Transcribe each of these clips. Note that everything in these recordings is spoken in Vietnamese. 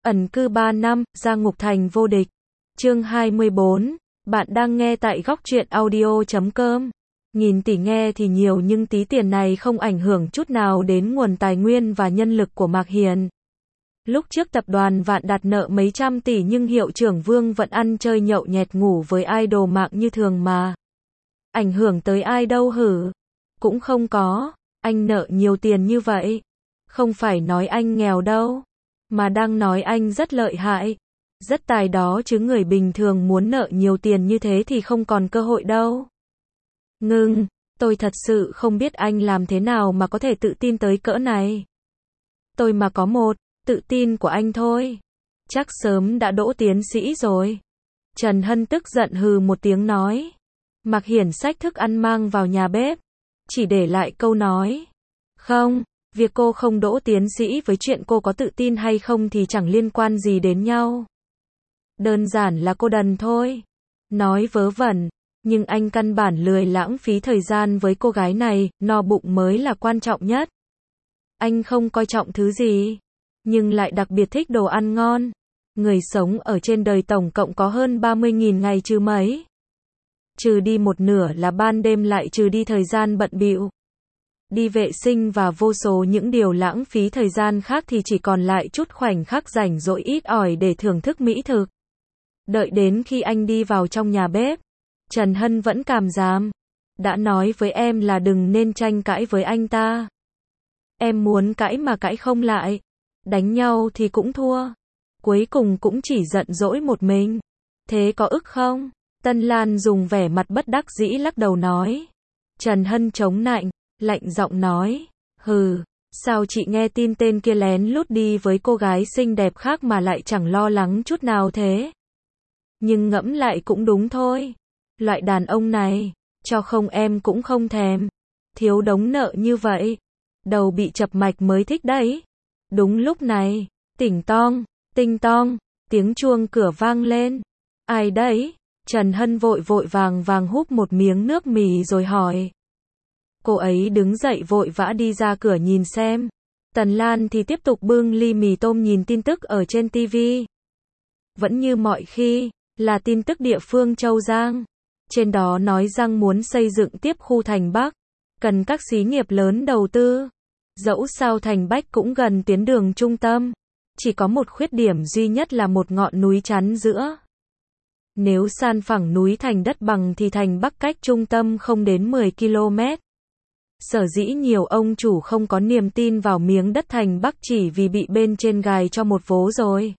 Ẩn cư 3 năm, ra ngục thành vô địch. Chương 24. Bạn đang nghe tại góc truyện audio.com. Nghìn tỷ nghe thì nhiều nhưng tí tiền này không ảnh hưởng chút nào đến nguồn tài nguyên và nhân lực của Mạc Hiền. Lúc trước tập đoàn Vạn Đạt nợ mấy trăm tỷ nhưng hiệu trưởng Vương vẫn ăn chơi nhậu nhẹt ngủ với idol mạng như thường mà. Ảnh hưởng tới ai đâu hử? Cũng không có. Anh nợ nhiều tiền như vậy. Không phải nói anh nghèo đâu. Mà đang nói anh rất lợi hại. Rất tài đó chứ người bình thường muốn nợ nhiều tiền như thế thì không còn cơ hội đâu. Ngưng, tôi thật sự không biết anh làm thế nào mà có thể tự tin tới cỡ này. Tôi mà có một, tự tin của anh thôi. Chắc sớm đã đỗ tiến sĩ rồi. Trần Hân tức giận hừ một tiếng nói. Mạc Hiển xách thức ăn mang vào nhà bếp. Chỉ để lại câu nói. Không, việc cô không đỗ tiến sĩ với chuyện cô có tự tin hay không thì chẳng liên quan gì đến nhau. Đơn giản là cô đần thôi. Nói vớ vẩn, nhưng anh căn bản lười lãng phí thời gian với cô gái này, no bụng mới là quan trọng nhất. Anh không coi trọng thứ gì, nhưng lại đặc biệt thích đồ ăn ngon. Người sống ở trên đời tổng cộng có hơn 30.000 ngày chứ mấy. Trừ đi một nửa là ban đêm lại trừ đi thời gian bận bịu. Đi vệ sinh và vô số những điều lãng phí thời gian khác thì chỉ còn lại chút khoảnh khắc rảnh rỗi ít ỏi để thưởng thức mỹ thực. Đợi đến khi anh đi vào trong nhà bếp, Trần Hân vẫn cảm giảm. Đã nói với em là đừng nên tranh cãi với anh ta. Em muốn cãi mà cãi không lại. Đánh nhau thì cũng thua. Cuối cùng cũng chỉ giận dỗi một mình. Thế có ức không? Tân Lan dùng vẻ mặt bất đắc dĩ lắc đầu nói. Trần Hân chống nạnh, lạnh giọng nói. Hừ, sao chị nghe tin tên kia lén lút đi với cô gái xinh đẹp khác mà lại chẳng lo lắng chút nào thế? Nhưng ngẫm lại cũng đúng thôi. Loại đàn ông này, cho không em cũng không thèm. Thiếu đống nợ như vậy. Đầu bị chập mạch mới thích đấy. Đúng lúc này, tỉnh tong, tinh tong, tiếng chuông cửa vang lên. Ai đấy? Trần Hân vội vàng húp một miếng nước mì rồi hỏi. Cô ấy đứng dậy vội vã đi ra cửa nhìn xem. Tần Lan thì tiếp tục bưng ly mì tôm nhìn tin tức ở trên TV. Vẫn như mọi khi, là tin tức địa phương Châu Giang. Trên đó nói rằng muốn xây dựng tiếp khu thành Bắc, cần các xí nghiệp lớn đầu tư. Dẫu sao thành Bắc cũng gần tuyến đường trung tâm. Chỉ có một khuyết điểm duy nhất là một ngọn núi chắn giữa. Nếu san phẳng núi thành đất bằng thì thành Bắc cách trung tâm không đến 10 km. Sở dĩ nhiều ông chủ không có niềm tin vào miếng đất thành Bắc chỉ vì bị bên trên gài cho một vố rồi.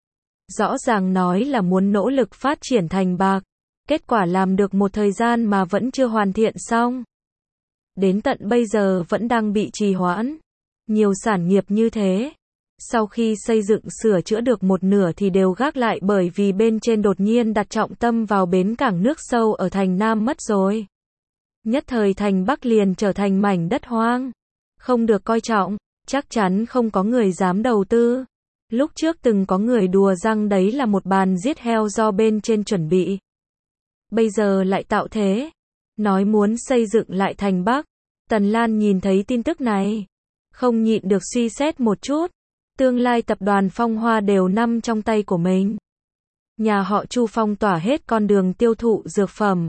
Rõ ràng nói là muốn nỗ lực phát triển thành Bắc. Kết quả làm được một thời gian mà vẫn chưa hoàn thiện xong. Đến tận bây giờ vẫn đang bị trì hoãn. Nhiều sản nghiệp như thế. Sau khi xây dựng sửa chữa được một nửa thì đều gác lại bởi vì bên trên đột nhiên đặt trọng tâm vào bến cảng nước sâu ở thành Nam mất rồi. Nhất thời thành Bắc liền trở thành mảnh đất hoang. Không được coi trọng, chắc chắn không có người dám đầu tư. Lúc trước từng có người đùa rằng đấy là một bàn giết heo do bên trên chuẩn bị. Bây giờ lại tạo thế. Nói muốn xây dựng lại thành Bắc. Tần Lan nhìn thấy tin tức này. Không nhịn được suy xét một chút. Tương lai tập đoàn Phong Hoa đều nằm trong tay của mình. Nhà họ Chu phong tỏa hết con đường tiêu thụ dược phẩm.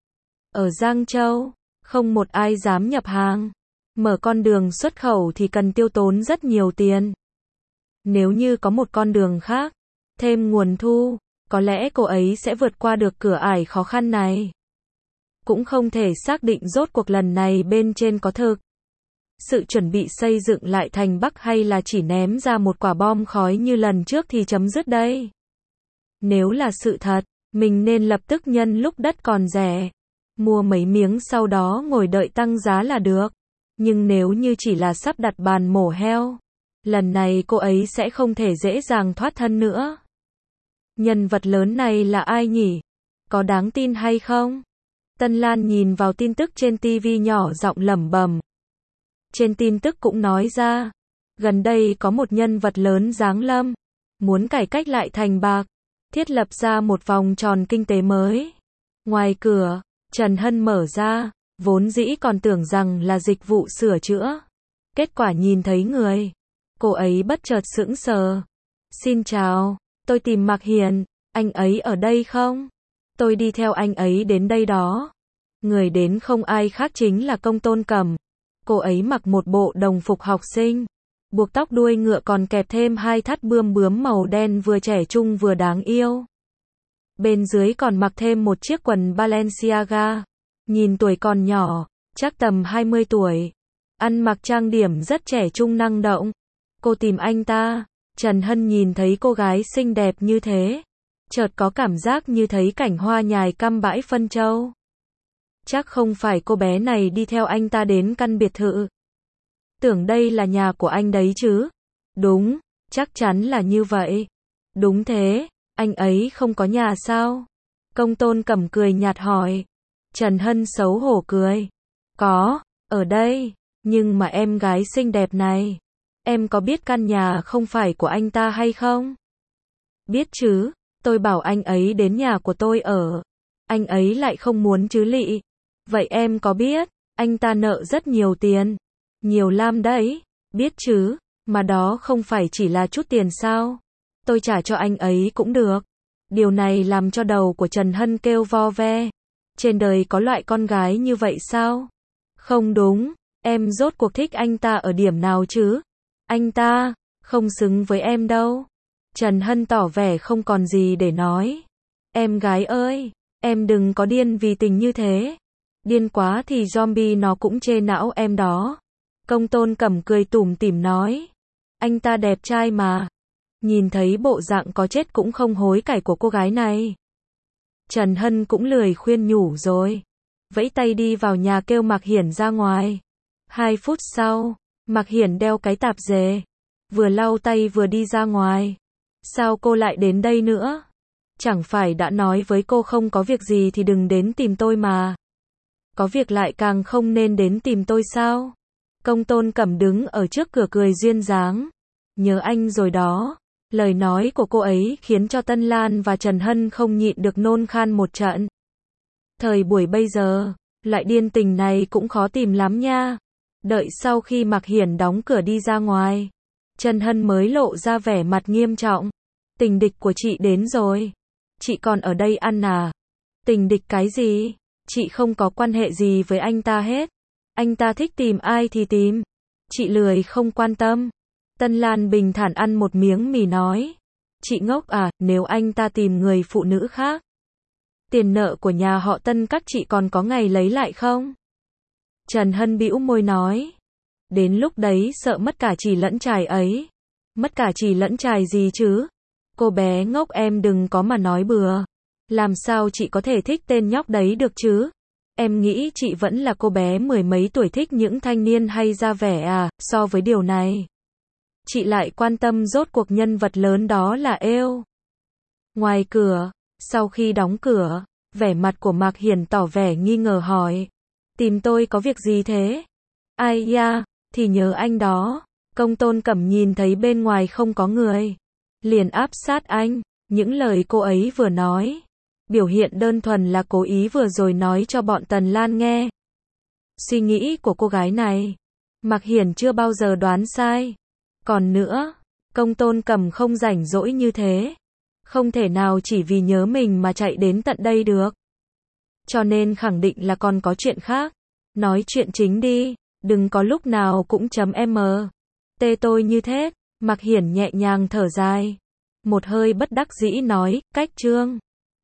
Ở Giang Châu, không một ai dám nhập hàng. Mở con đường xuất khẩu thì cần tiêu tốn rất nhiều tiền. Nếu như có một con đường khác, thêm nguồn thu, có lẽ cô ấy sẽ vượt qua được cửa ải khó khăn này. Cũng không thể xác định rốt cuộc lần này bên trên có thực sự chuẩn bị xây dựng lại thành Bắc hay là chỉ ném ra một quả bom khói như lần trước thì chấm dứt đây. Nếu là sự thật, mình nên lập tức nhân lúc đất còn rẻ. Mua mấy miếng sau đó ngồi đợi tăng giá là được. Nhưng nếu như chỉ là sắp đặt bàn mổ heo, lần này cô ấy sẽ không thể dễ dàng thoát thân nữa. Nhân vật lớn này là ai nhỉ? Có đáng tin hay không? Tân Lan nhìn vào tin tức trên TV nhỏ giọng lẩm bẩm. Trên tin tức cũng nói ra, gần đây có một nhân vật lớn giáng lâm, muốn cải cách lại thành Bắc, thiết lập ra một vòng tròn kinh tế mới. Ngoài cửa, Trần Hân mở ra, vốn dĩ còn tưởng rằng là dịch vụ sửa chữa. Kết quả nhìn thấy người, cô ấy bất chợt sững sờ. Xin chào, tôi tìm Mạc Hiền, anh ấy ở đây không? Tôi đi theo anh ấy đến đây đó. Người đến không ai khác chính là Công Tôn Cẩm. Cô ấy mặc một bộ đồng phục học sinh, buộc tóc đuôi ngựa còn kẹp thêm 2 thắt bươm bướm màu đen vừa trẻ trung vừa đáng yêu. Bên dưới còn mặc thêm một chiếc quần Balenciaga. Nhìn tuổi còn nhỏ, chắc tầm 20 tuổi. Ăn mặc trang điểm rất trẻ trung năng động. Cô tìm anh ta. Trần Hân nhìn thấy cô gái xinh đẹp như thế, chợt có cảm giác như thấy cảnh hoa nhài căm bãi phân châu. Chắc không phải cô bé này đi theo anh ta đến căn biệt thự. Tưởng đây là nhà của anh đấy chứ. Đúng, chắc chắn là như vậy. Đúng thế, anh ấy không có nhà sao? Công Tôn Cẩm cười nhạt hỏi. Trần Hân xấu hổ cười. Có, ở đây, nhưng mà em gái xinh đẹp này, em có biết căn nhà không phải của anh ta hay không? Biết chứ, tôi bảo anh ấy đến nhà của tôi ở. Anh ấy lại không muốn chứ lị. Vậy em có biết, anh ta nợ rất nhiều tiền. Nhiều lắm đấy. Biết chứ, mà đó không phải chỉ là chút tiền sao? Tôi trả cho anh ấy cũng được. Điều này làm cho đầu của Trần Hân kêu vo ve. Trên đời có loại con gái như vậy sao? Không đúng, em rốt cuộc thích anh ta ở điểm nào chứ? Anh ta, không xứng với em đâu. Trần Hân tỏ vẻ không còn gì để nói. Em gái ơi, em đừng có điên vì tình như thế. Điên quá thì zombie nó cũng chê não em đó. Công Tôn Cẩm cười tủm tỉm nói. Anh ta đẹp trai mà. Nhìn thấy bộ dạng có chết cũng không hối cải của cô gái này, Trần Hân cũng lười khuyên nhủ rồi. Vẫy tay đi vào nhà kêu Mạc Hiển ra ngoài. 2 phút sau, Mạc Hiển đeo cái tạp dề, vừa lau tay vừa đi ra ngoài. Sao cô lại đến đây nữa? Chẳng phải đã nói với cô không có việc gì thì đừng đến tìm tôi mà. Có việc lại càng không nên đến tìm tôi sao? Công Tôn Cẩm đứng ở trước cửa cười duyên dáng. Nhớ anh rồi đó. Lời nói của cô ấy khiến cho Tân Lan và Trần Hân không nhịn được nôn khan một trận. Thời buổi bây giờ, loại điên tình này cũng khó tìm lắm nha. Đợi sau khi Mạc Hiển đóng cửa đi ra ngoài, Trần Hân mới lộ ra vẻ mặt nghiêm trọng. Tình địch của chị đến rồi. Chị còn ở đây ăn à? Tình địch cái gì? Chị không có quan hệ gì với anh ta hết. Anh ta thích tìm ai thì tìm. Chị lười không quan tâm. Tân Lan bình thản ăn một miếng mì nói. Chị ngốc à, nếu anh ta tìm người phụ nữ khác, tiền nợ của nhà họ Tân các chị còn có ngày lấy lại không? Trần Hân bĩu môi nói. Đến lúc đấy sợ mất cả chì lẫn chài ấy. Mất cả chì lẫn chài gì chứ? Cô bé ngốc em đừng có mà nói bừa. Làm sao chị có thể thích tên nhóc đấy được chứ? Em nghĩ chị vẫn là cô bé 10 mấy tuổi thích những thanh niên hay ra vẻ à, so với điều này. Chị lại quan tâm rốt cuộc nhân vật lớn đó là êu. Ngoài cửa, sau khi đóng cửa, vẻ mặt của Mạc Hiển tỏ vẻ nghi ngờ hỏi. Tìm tôi có việc gì thế? Ai ya, thì nhớ anh đó. Công Tôn Cẩm nhìn thấy bên ngoài không có người, liền áp sát anh. Những lời cô ấy vừa nói, biểu hiện đơn thuần là cố ý vừa rồi nói cho bọn Tần Lan nghe. Suy nghĩ của cô gái này, Mạc Hiển chưa bao giờ đoán sai. Còn nữa, Công Tôn Cẩm không rảnh rỗi như thế. Không thể nào chỉ vì nhớ mình mà chạy đến tận đây được. Cho nên khẳng định là còn có chuyện khác. Nói chuyện chính đi, đừng có lúc nào cũng chấm M. Tê tôi như thế. Mạc Hiển nhẹ nhàng thở dài. Một hơi bất đắc dĩ nói, cách Trương.